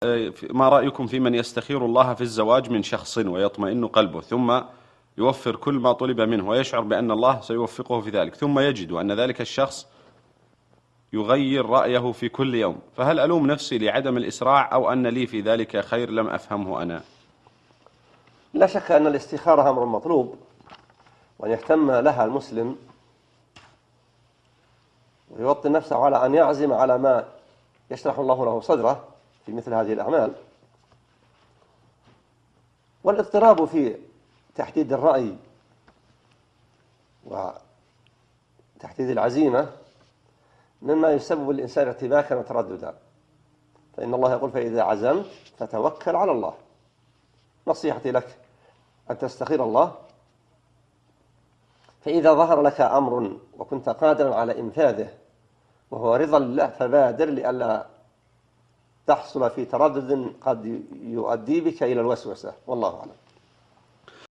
ما رأيكم في من يستخير الله في الزواج من شخص ويطمئن قلبه، ثم يوفر كل ما طلب منه ويشعر بأن الله سيوفقه في ذلك، ثم يجد أن ذلك الشخص يغير رأيه في كل يوم، فهل ألوم نفسي لعدم الإسراع أو أن لي في ذلك خير لم أفهمه أنا؟ لا شك أن الاستخارة أمر مطلوب، وأن يهتم لها المسلم ويوطن نفسه على أن يعزم على ما يشرح الله له صدره في مثل هذه الأعمال. والاضطراب في تحديد الرأي وتحديد العزيمة مما يسبب الإنسان ارتباكا وترددا، فإن الله يقول: فإذا عزمت فتوكل على الله. نصيحتي لك أن تستخير الله، فإذا ظهر لك أمر وكنت قادرا على إنفاذه وهو رضا الله فبادر، لئلا تحصل في تردد قد يؤدي بك إلى الوسوسة، والله أعلم.